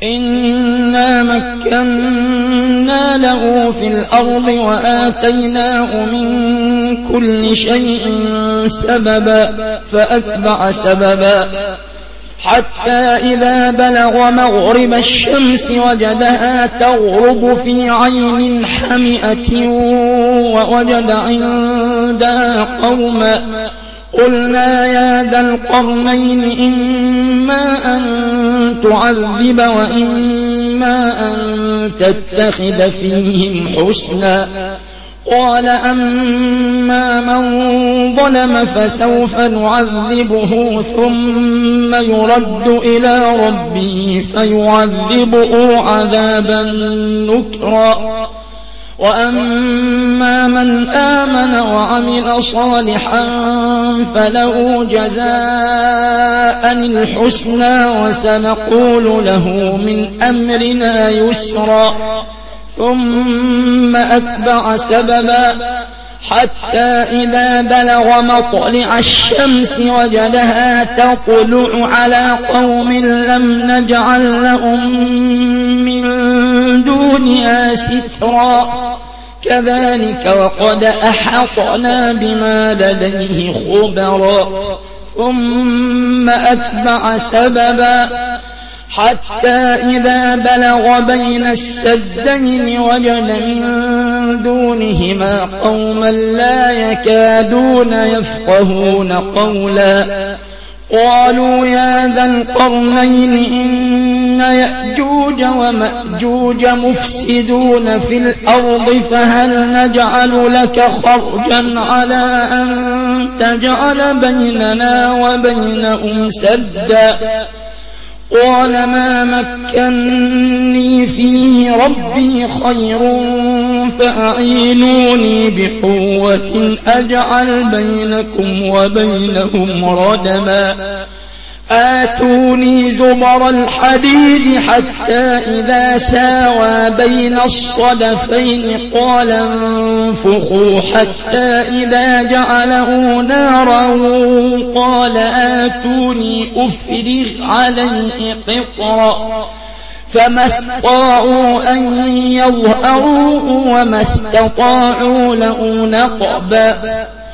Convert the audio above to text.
إنا مكنا له في الأرض وآتيناه من كل شيء سببا فأتبع سببا حتى إذا بلغ مغرب الشمس وجدها تغرب في عين حمئة ووجد عندها قوما قلنا يا ذا القرنين إما أن تعذب وإما أن تتخذ فيهم حسنا قال أما من ظلم فسوف نعذبه ثم يرد إلى ربه فيعذبه عذابا نكرا وأما من آمن وعمل صالحا فله جزاء الحسنى وسنقول له من أمرنا يسرا ثم أتبع سببا حتى إذا بلغ مطلع الشمس وجدها تطلع على قوم لم نجعل لهم من دونها سترا كذلك وقد أحطنا بما لديه خبرا ثم أتبع سببا حتى إذا بلغ بين السدين وجد من دونهما قوما لا يكادون يفقهون قولا قالوا يا ذا القرنين إن يأجوج ومأجوج مفسدون في الأرض فهل نجعل لك خرجا على أن تجعل بيننا وبينهم سدا قال ما مكني فيه ربي خير فأعينوني بقوة أجعل بينكم وبينهم ردما آتوني زبر الحديد حتى إذا ساوى بين الصدفين قال انفخوا حتى إذا جعله نارا قال آتوني أفرغ عليه قطرا فما استطاعوا أن يظهروه وما استطاعوا له نقبا